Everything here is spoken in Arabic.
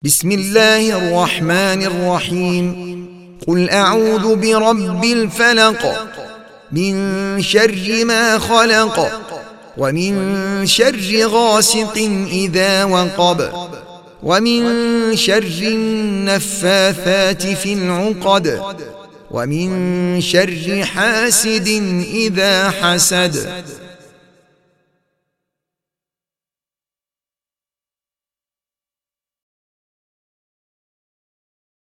بسم الله الرحمن الرحيم. قل أعوذ برب الفلق من شر ما خلق ومن شر غاسق إذا وقب ومن شر النفاثات في العقد ومن شر حاسد إذا حسد.